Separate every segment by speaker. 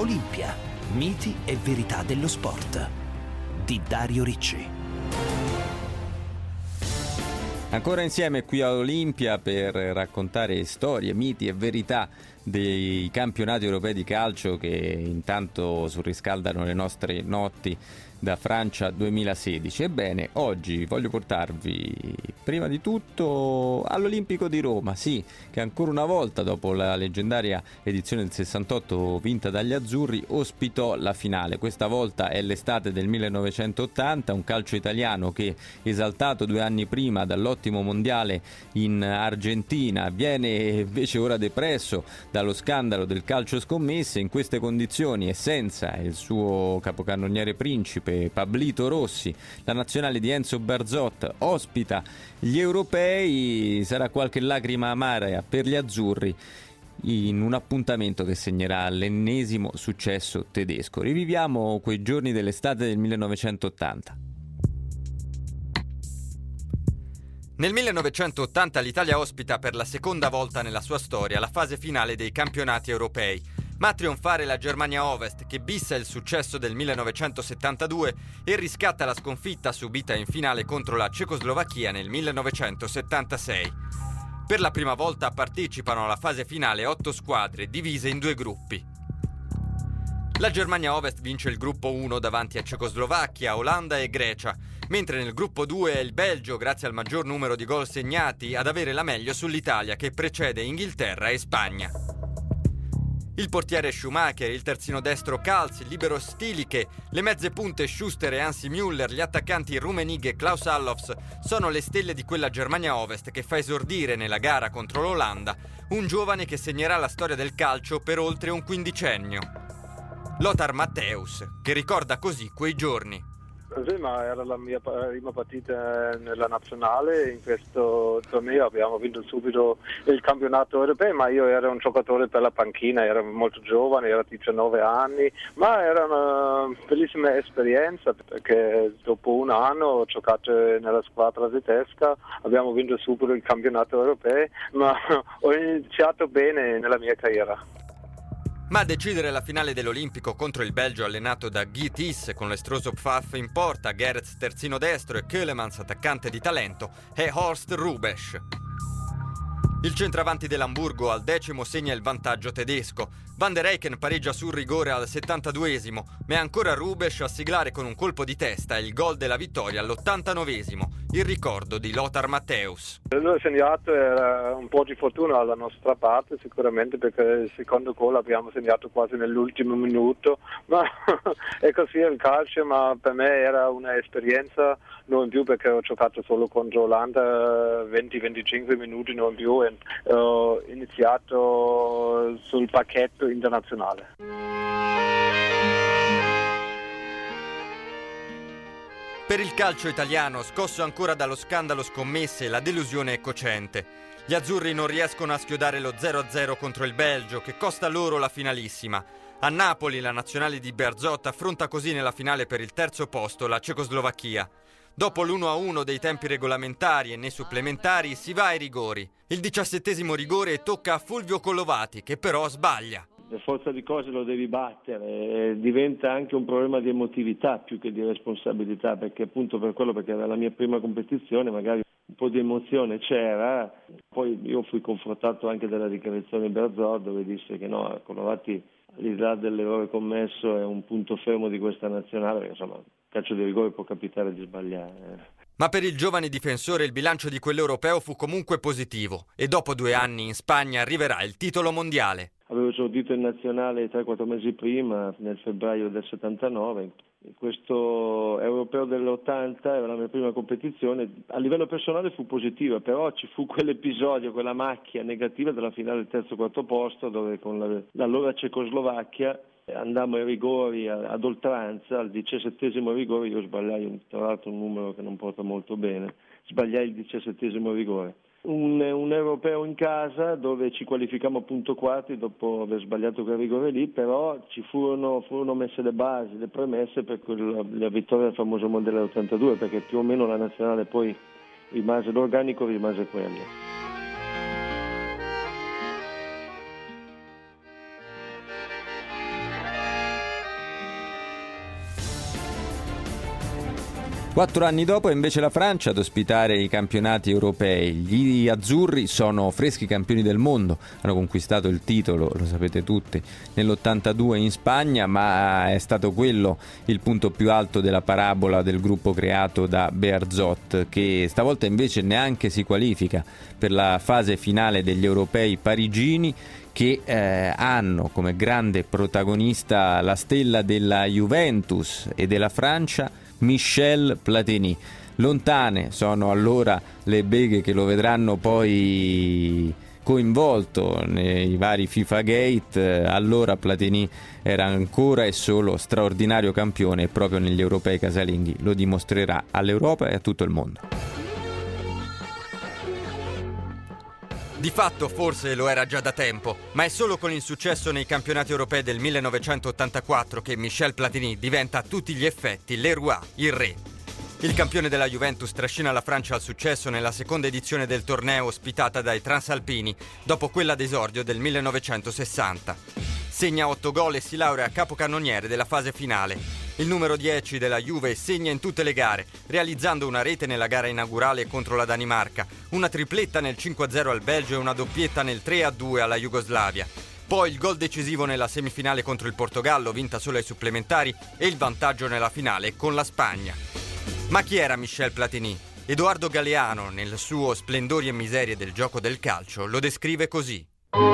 Speaker 1: Olimpia, miti e verità dello sport di Dario Ricci.
Speaker 2: Ancora insieme qui a Olimpia per raccontare storie, miti e verità dei campionati europei di calcio che intanto surriscaldano le nostre notti da Francia 2016. Ebbene, oggi voglio portarvi prima di tutto all'Olimpico di Roma, sì, che ancora una volta dopo la leggendaria edizione del 68 vinta dagli azzurri ospitò la finale. Questa volta è l'estate del 1980, un calcio italiano che, esaltato 2 anni prima dall'ottimo mondiale in Argentina, viene invece ora depresso dallo scandalo del calcio scommesse. In queste condizioni e senza il suo capocannoniere principe Pablito Rossi, la nazionale di Enzo Bearzot ospita gli europei. Sarà qualche lacrima amara per gli azzurri in un appuntamento che segnerà l'ennesimo successo tedesco. Riviviamo quei giorni dell'estate del 1980.
Speaker 3: Nel 1980 l'Italia ospita per la seconda volta nella sua storia la fase finale dei campionati europei. Ma a trionfare la Germania Ovest, che bissa il successo del 1972 e riscatta la sconfitta subita in finale contro la Cecoslovacchia nel 1976. Per la prima volta partecipano alla fase finale 8 squadre divise in 2 gruppi. La Germania Ovest vince il gruppo 1 davanti a Cecoslovacchia, Olanda e Grecia, mentre nel gruppo 2 è il Belgio, grazie al maggior numero di gol segnati, ad avere la meglio sull'Italia, che precede Inghilterra e Spagna. Il portiere Schumacher, il terzino destro Kals, il libero Stiliche, le mezze punte Schuster e Hansi Müller, gli attaccanti Rummenigge e Klaus Allofs sono le stelle di quella Germania Ovest che fa esordire nella gara contro l'Olanda un giovane che segnerà la storia del calcio per oltre un quindicennio. Lothar Matthäus, che ricorda così quei giorni.
Speaker 4: Sì, ma era la mia prima partita nella nazionale. In questo torneo abbiamo vinto subito il campionato europeo, ma io ero un giocatore per la panchina, ero molto giovane, ero 19 anni, ma era una bellissima esperienza perché dopo un anno ho giocato nella squadra tedesca, abbiamo vinto subito il campionato europeo, ma ho iniziato bene nella mia carriera.
Speaker 3: Ma a decidere la finale dell'Olimpico contro il Belgio allenato da Guy Thys con l'estroso Pfaff in porta, Gerets terzino destro e Keulemans attaccante di talento, è Horst Rubesch. Il centravanti dell'Amburgo al 10° segna il vantaggio tedesco. Van der Eycken pareggia sul rigore al 72°, ma è ancora Rubesch a siglare con un colpo di testa il gol della vittoria all'89°, il ricordo di Lothar Matthäus.
Speaker 4: L'ho segnato, era un po' di fortuna alla nostra parte sicuramente, perché il secondo gol abbiamo segnato quasi nell'ultimo minuto, ma è così il calcio, ma per me era un'esperienza non in più perché ho giocato solo contro Olanda 20-25 minuti non in più e ho iniziato sul pacchetto internazionale.
Speaker 3: Per il calcio italiano, scosso ancora dallo scandalo scommesse, la delusione è cocente. Gli azzurri non riescono a schiodare lo 0-0 contro il Belgio, che costa loro la finalissima. A Napoli la nazionale di Bearzot affronta così nella finale per il 3° posto la Cecoslovacchia. Dopo l'1-1 dei tempi regolamentari e nei supplementari si va ai rigori. Il 17° rigore tocca a Fulvio Collovati, che però sbaglia.
Speaker 5: Per forza di cose lo devi battere, diventa anche un problema di emotività più che di responsabilità, perché appunto perché era la mia prima competizione, magari un po' di emozione c'era. Poi io fui confrontato anche dalla dichiarazione di Bearzot, dove disse che no, Collovati al di là dell'errore commesso è un punto fermo di questa nazionale, perché insomma calcio di rigore può capitare di sbagliare.
Speaker 3: Ma per il giovane difensore il bilancio di quell'europeo fu comunque positivo e dopo 2 anni in Spagna arriverà il titolo mondiale.
Speaker 5: Avevo esordito in nazionale 3-4 mesi prima, nel febbraio del 79. Questo europeo dell'80 era la mia prima competizione. A livello personale fu positiva, però ci fu quell'episodio, quella macchia negativa della finale del 3-4 posto, dove con l'allora Cecoslovacchia andammo ai rigori ad oltranza. Al 17° rigore io sbagliai, tra l'altro un numero che non porta molto bene, sbagliai il 17° rigore. Un europeo in casa dove ci qualificammo appunto quarti dopo aver sbagliato quel rigore lì, però ci furono messe le basi, le premesse per la vittoria del famoso mondiale 82, perché più o meno la nazionale poi l'organico rimase quello.
Speaker 2: 4 anni dopo è invece la Francia ad ospitare i campionati europei. Gli azzurri sono freschi campioni del mondo, hanno conquistato il titolo, lo sapete tutti, nell'82 in Spagna, ma è stato quello il punto più alto della parabola del gruppo creato da Bearzot, che stavolta invece neanche si qualifica per la fase finale degli europei parigini, che hanno come grande protagonista la stella della Juventus e della Francia, Michel Platini. Lontane sono allora le beghe che lo vedranno poi coinvolto nei vari FIFA Gate. Allora Platini era ancora e solo straordinario campione e proprio negli europei casalinghi lo dimostrerà all'Europa e a tutto il mondo.
Speaker 3: Di fatto forse lo era già da tempo, ma è solo con il successo nei campionati europei del 1984 che Michel Platini diventa a tutti gli effetti le roi, il re. Il campione della Juventus trascina la Francia al successo nella seconda edizione del torneo ospitata dai transalpini, dopo quella d'esordio del 1960. Segna 8 gol e si laurea capocannoniere della fase finale. Il numero 10 della Juve segna in tutte le gare, realizzando una rete nella gara inaugurale contro la Danimarca, una tripletta nel 5-0 al Belgio e una doppietta nel 3-2 alla Jugoslavia. Poi il gol decisivo nella semifinale contro il Portogallo, vinta solo ai supplementari, e il vantaggio nella finale con la Spagna. Ma chi era Michel Platini? Edoardo Galeano, nel suo Splendori e miserie del gioco del calcio, lo descrive così.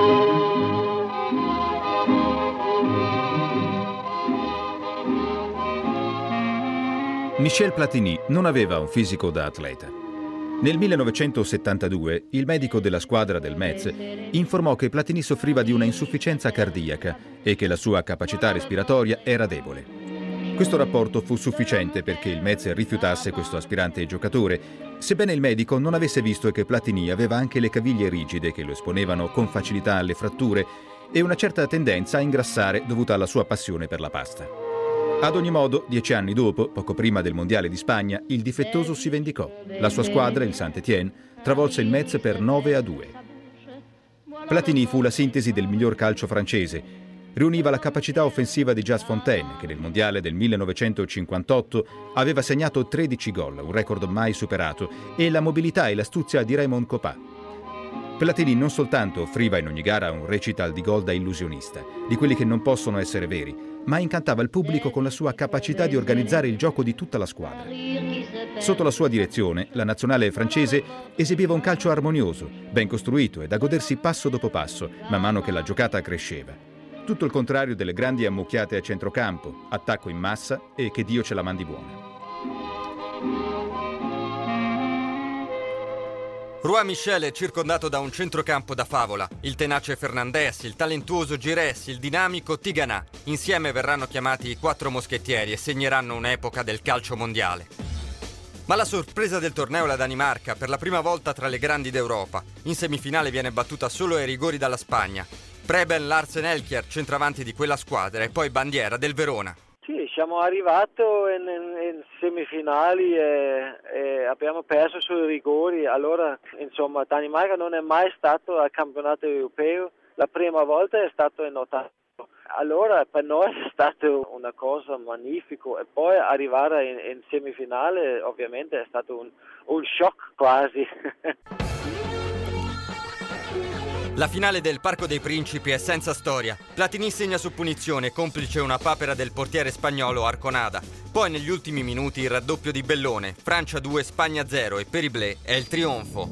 Speaker 6: Michel Platini non aveva un fisico da atleta. Nel 1972 il medico della squadra del Metz informò che Platini soffriva di una insufficienza cardiaca e che la sua capacità respiratoria era debole. Questo rapporto fu sufficiente perché il Metz rifiutasse questo aspirante giocatore, sebbene il medico non avesse visto che Platini aveva anche le caviglie rigide che lo esponevano con facilità alle fratture e una certa tendenza a ingrassare dovuta alla sua passione per la pasta. Ad ogni modo, 10 anni dopo, poco prima del Mondiale di Spagna, il difettoso si vendicò. La sua squadra, il Saint-Étienne, travolse il Metz per 9-2. Platini fu la sintesi del miglior calcio francese. Riuniva la capacità offensiva di Jas Fontaine, che nel Mondiale del 1958 aveva segnato 13 gol, un record mai superato, e la mobilità e l'astuzia di Raymond Kopa. Platini non soltanto offriva in ogni gara un recital di gol da illusionista, di quelli che non possono essere veri, ma incantava il pubblico con la sua capacità di organizzare il gioco di tutta la squadra. Sotto la sua direzione, la nazionale francese esibiva un calcio armonioso, ben costruito e da godersi passo dopo passo, man mano che la giocata cresceva. Tutto il contrario delle grandi ammucchiate a centrocampo, attacco in massa e che Dio ce la mandi buona.
Speaker 3: Roi Michel è circondato da un centrocampo da favola, il tenace Fernandez, il talentuoso Giresse, il dinamico Tigana. Insieme verranno chiamati i 4 moschettieri e segneranno un'epoca del calcio mondiale. Ma la sorpresa del torneo è la Danimarca, per la prima volta tra le grandi d'Europa. In semifinale viene battuta solo ai rigori dalla Spagna. Preben Larsen Elkier, centravanti di quella squadra, e poi bandiera del Verona.
Speaker 5: Sì, siamo arrivati in semifinali e abbiamo perso sui rigori. Allora, insomma, Danimarca non è mai stato al campionato europeo. La prima volta è stato in 80. Allora, per noi è stato una cosa magnifica. E poi arrivare in semifinale, ovviamente, è stato un shock quasi.
Speaker 3: La finale del Parco dei Principi è senza storia. Platini segna su punizione, complice una papera del portiere spagnolo Arconada. Poi negli ultimi minuti il raddoppio di Bellone, Francia 2, Spagna 0 e per i Bleu è il trionfo.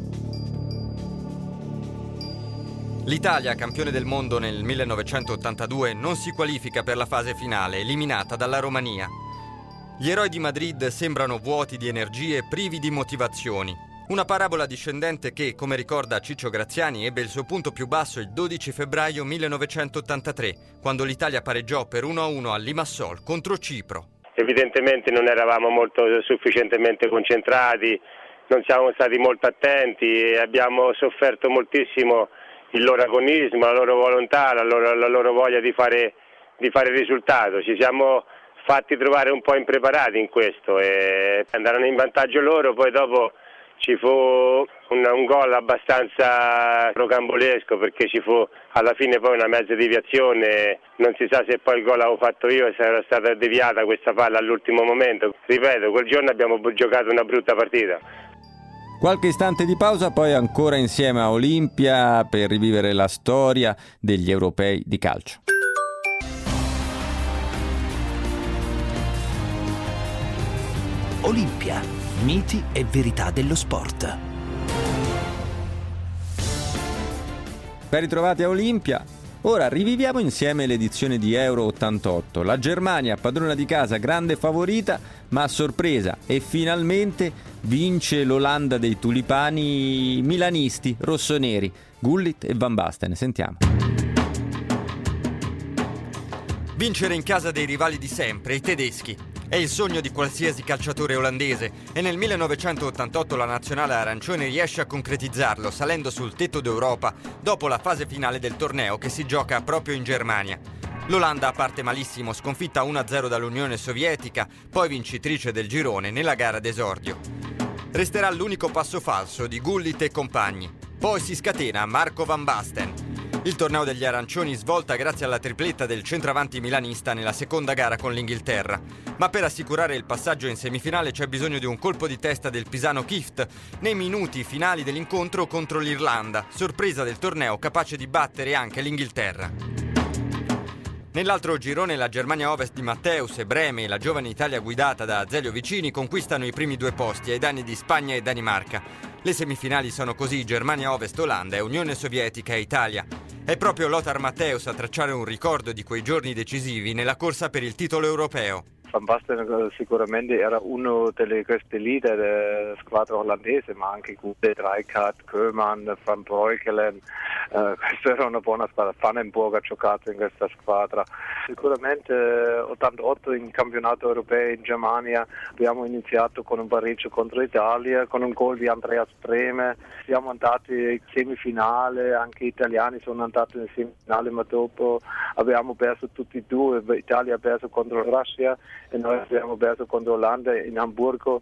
Speaker 3: L'Italia, campione del mondo nel 1982, non si qualifica per la fase finale, eliminata dalla Romania. Gli eroi di Madrid sembrano vuoti di energie, privi di motivazioni. Una parabola discendente che, come ricorda Ciccio Graziani, ebbe il suo punto più basso il 12 febbraio 1983, quando l'Italia pareggiò per 1-1 a Limassol contro Cipro.
Speaker 7: Evidentemente non eravamo molto sufficientemente concentrati, non siamo stati molto attenti e abbiamo sofferto moltissimo il loro agonismo, la loro volontà, la loro voglia di fare risultato. Ci siamo fatti trovare un po' impreparati in questo e andarono in vantaggio loro, poi dopo ci fu un gol abbastanza rocambolesco, perché ci fu alla fine poi una mezza deviazione, non si sa se poi il gol l'avevo fatto io e se era stata deviata questa palla all'ultimo momento. Ripeto, quel giorno abbiamo giocato una brutta partita.
Speaker 2: Qualche istante di pausa, poi ancora insieme a Olimpia per rivivere la storia degli europei di calcio.
Speaker 1: Olimpia, miti e verità dello sport.
Speaker 2: Ben ritrovati a Olimpia. Ora riviviamo insieme l'edizione di Euro 88. La Germania, padrona di casa, grande favorita, ma a sorpresa e finalmente vince l'Olanda dei tulipani milanisti rossoneri, Gullit e Van Basten. Sentiamo.
Speaker 3: Vincere in casa dei rivali di sempre, i tedeschi. È il sogno di qualsiasi calciatore olandese e nel 1988 la nazionale arancione riesce a concretizzarlo salendo sul tetto d'Europa dopo la fase finale del torneo che si gioca proprio in Germania. L'Olanda parte malissimo, sconfitta 1-0 dall'Unione Sovietica, poi vincitrice del girone nella gara d'esordio. Resterà l'unico passo falso di Gullit e compagni. Poi si scatena Marco Van Basten. Il torneo degli arancioni svolta grazie alla tripletta del centravanti milanista nella seconda gara con l'Inghilterra. Ma per assicurare il passaggio in semifinale c'è bisogno di un colpo di testa del pisano Kieft nei minuti finali dell'incontro contro l'Irlanda, sorpresa del torneo capace di battere anche l'Inghilterra. Nell'altro girone la Germania Ovest di Matteus e Breme e la giovane Italia guidata da Azeglio Vicini conquistano i primi due posti ai danni di Spagna e Danimarca. Le semifinali sono così Germania Ovest-Olanda e Unione Sovietica e Italia. È proprio Lothar Matthäus a tracciare un ricordo di quei giorni decisivi nella corsa per il titolo europeo.
Speaker 4: Van Basten sicuramente era uno delle queste leader della squadra olandese, ma anche Gullit, Rijkaard, Koeman, Van Breukelen, questa era una buona squadra. Vandenborg ha giocato in questa squadra. Sicuramente 88 in campionato europeo in Germania, abbiamo iniziato con un pareggio contro l'Italia, con un gol di Andreas Brehme, siamo andati in semifinale, anche gli italiani sono andati in semifinale, ma dopo abbiamo perso tutti e due, l'Italia ha perso contro la Russia e noi abbiamo perso contro l'Olanda in Amburgo.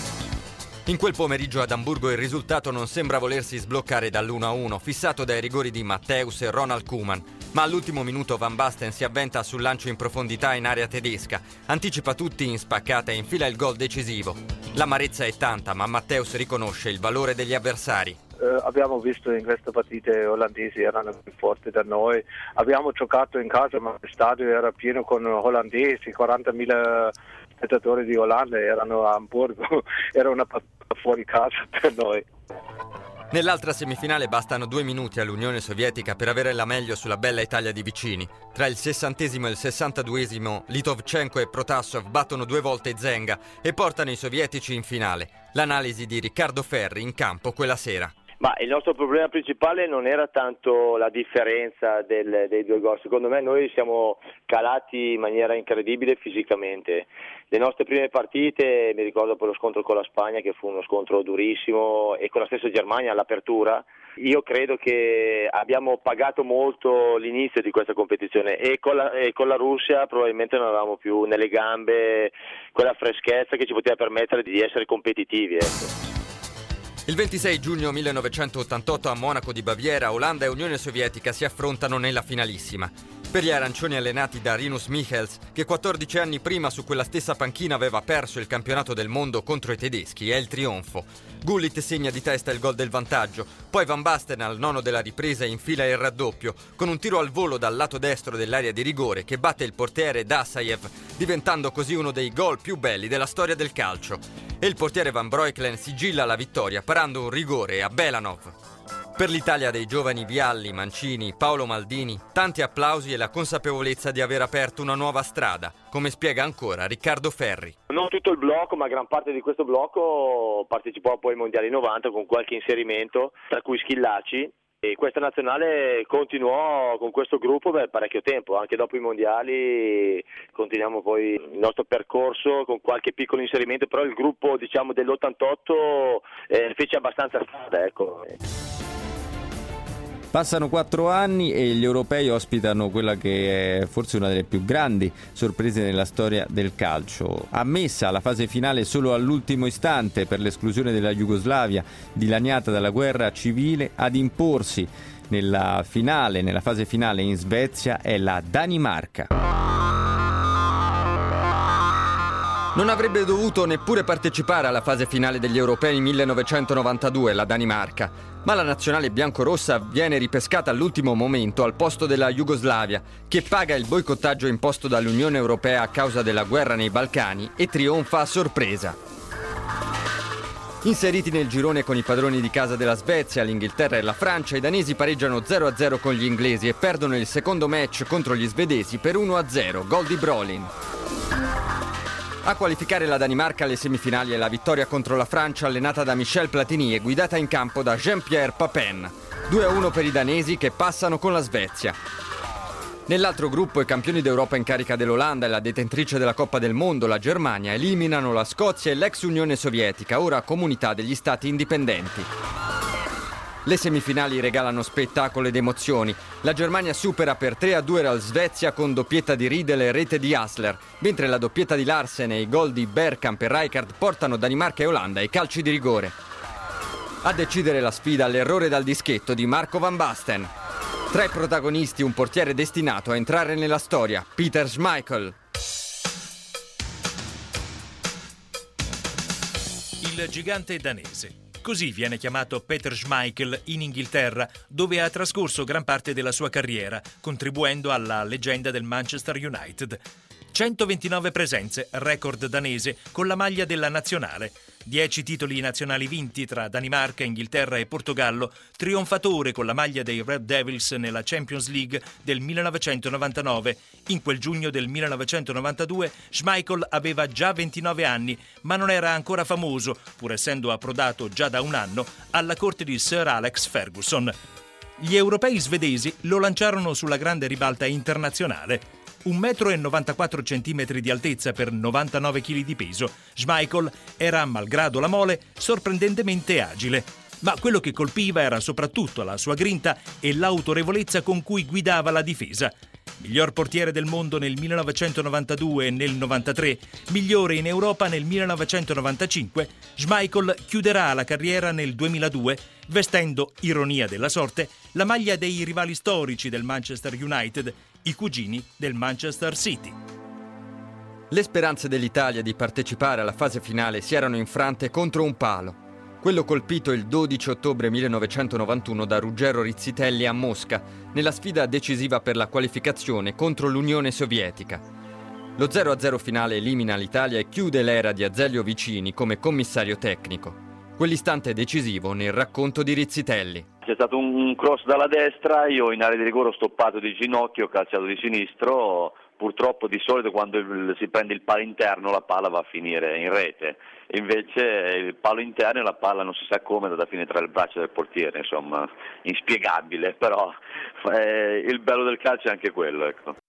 Speaker 3: In quel pomeriggio ad Amburgo il risultato non sembra volersi sbloccare dall'1-1 fissato dai rigori di Matthäus e Ronald Koeman, ma all'ultimo minuto Van Basten si avventa sul lancio in profondità in area tedesca, anticipa tutti in spaccata e infila il gol decisivo. L'amarezza è tanta, ma Matthäus riconosce il valore degli avversari.
Speaker 4: Abbiamo visto in queste partite olandesi erano più forti da noi, abbiamo giocato in casa ma il stadio era pieno con olandesi, 40.000 spettatori di Olanda erano a Amburgo, era una partita fuori casa per noi.
Speaker 3: Nell'altra semifinale bastano 2 minuti all'Unione Sovietica per avere la meglio sulla bella Italia di Vicini. Tra il 60° e il 62° Litovchenko e Protasov battono 2 volte Zenga e portano i sovietici in finale. L'analisi di Riccardo Ferri in campo quella sera.
Speaker 8: Ma il nostro problema principale non era tanto la differenza dei 2 gol, secondo me noi siamo calati in maniera incredibile fisicamente. Le nostre prime partite, mi ricordo poi lo scontro con la Spagna che fu uno scontro durissimo e con la stessa Germania all'apertura, io credo che abbiamo pagato molto l'inizio di questa competizione e con la Russia probabilmente non avevamo più nelle gambe quella freschezza che ci poteva permettere di essere competitivi, ecco.
Speaker 3: Il 26 giugno 1988 a Monaco di Baviera, Olanda e Unione Sovietica si affrontano nella finalissima. Per gli arancioni allenati da Rinus Michels, che 14 anni prima su quella stessa panchina aveva perso il campionato del mondo contro i tedeschi, è il trionfo. Gullit segna di testa il gol del vantaggio, poi Van Basten al 9° della ripresa infila il raddoppio, con un tiro al volo dal lato destro dell'area di rigore che batte il portiere Dasaev, diventando così uno dei gol più belli della storia del calcio. E il portiere Van Breukelen sigilla la vittoria parando un rigore a Belanov. Per l'Italia dei giovani Vialli, Mancini, Paolo Maldini, tanti applausi e la consapevolezza di aver aperto una nuova strada, come spiega ancora Riccardo Ferri.
Speaker 8: Non tutto il blocco, ma gran parte di questo blocco partecipò poi ai Mondiali 90 con qualche inserimento, tra cui Schillaci. E questa nazionale continuò con questo gruppo per parecchio tempo, anche dopo i mondiali continuiamo poi il nostro percorso con qualche piccolo inserimento, però il gruppo diciamo dell'88 fece abbastanza strada, ecco.
Speaker 2: Passano 4 anni e gli europei ospitano quella che è forse una delle più grandi sorprese nella storia del calcio. Ammessa alla fase finale solo all'ultimo istante per l'esclusione della Jugoslavia, dilaniata dalla guerra civile, ad imporsi nella fase finale in Svezia è la Danimarca.
Speaker 3: Non avrebbe dovuto neppure partecipare alla fase finale degli europei 1992, la Danimarca, ma la nazionale biancorossa viene ripescata all'ultimo momento al posto della Jugoslavia, che paga il boicottaggio imposto dall'Unione Europea a causa della guerra nei Balcani e trionfa a sorpresa. Inseriti nel girone con i padroni di casa della Svezia, l'Inghilterra e la Francia, i danesi pareggiano 0-0 con gli inglesi e perdono il secondo match contro gli svedesi per 1-0, gol di Brolin. A qualificare la Danimarca alle semifinali è la vittoria contro la Francia allenata da Michel Platini e guidata in campo da Jean-Pierre Papin. 2-1 per i danesi che passano con la Svezia. Nell'altro gruppo i campioni d'Europa in carica dell'Olanda e la detentrice della Coppa del Mondo, la Germania, eliminano la Scozia e l'ex Unione Sovietica, ora comunità degli stati indipendenti. Le semifinali regalano spettacolo ed emozioni. La Germania supera per 3-2 la Svezia con doppietta di Riedel e rete di Hassler, mentre la doppietta di Larsen e i gol di Bergkamp e Rijkaard portano Danimarca e Olanda ai calci di rigore. A decidere la sfida l'errore dal dischetto di Marco van Basten. Tra i protagonisti un portiere destinato a entrare nella storia, Peter Schmeichel.
Speaker 9: Il gigante danese. Così viene chiamato Peter Schmeichel in Inghilterra, dove ha trascorso gran parte della sua carriera, contribuendo alla leggenda del Manchester United. 129 presenze, record danese, con la maglia della nazionale. 10 titoli nazionali vinti tra Danimarca, Inghilterra e Portogallo, trionfatore con la maglia dei Red Devils nella Champions League del 1999. In quel giugno del 1992 Schmeichel aveva già 29 anni, ma non era ancora famoso, pur essendo approdato già da un anno alla corte di Sir Alex Ferguson. Gli europei svedesi lo lanciarono sulla grande ribalta internazionale. 1,94 m di altezza per 99 kg di peso, Schmeichel era, malgrado la mole, sorprendentemente agile. Ma quello che colpiva era soprattutto la sua grinta e l'autorevolezza con cui guidava la difesa. Miglior portiere del mondo nel 1992 e nel 93, migliore in Europa nel 1995, Schmeichel chiuderà la carriera nel 2002 vestendo, ironia della sorte, la maglia dei rivali storici del Manchester United, i cugini del Manchester City.
Speaker 3: Le speranze dell'Italia di partecipare alla fase finale si erano infrante contro un palo. Quello colpito il 12 ottobre 1991 da Ruggero Rizzitelli a Mosca, nella sfida decisiva per la qualificazione contro l'Unione Sovietica. Lo 0-0 finale elimina l'Italia e chiude l'era di Azeglio Vicini come commissario tecnico. Quell'istante decisivo nel racconto di Rizzitelli.
Speaker 10: C'è stato un cross dalla destra, io in area di rigore ho stoppato di ginocchio, ho calciato di sinistro. Purtroppo di solito quando si prende il palo interno la palla va a finire in rete, invece il palo interno e la palla non si sa come è andata a finire tra il braccio del portiere, insomma inspiegabile, però il bello del calcio è anche quello, ecco.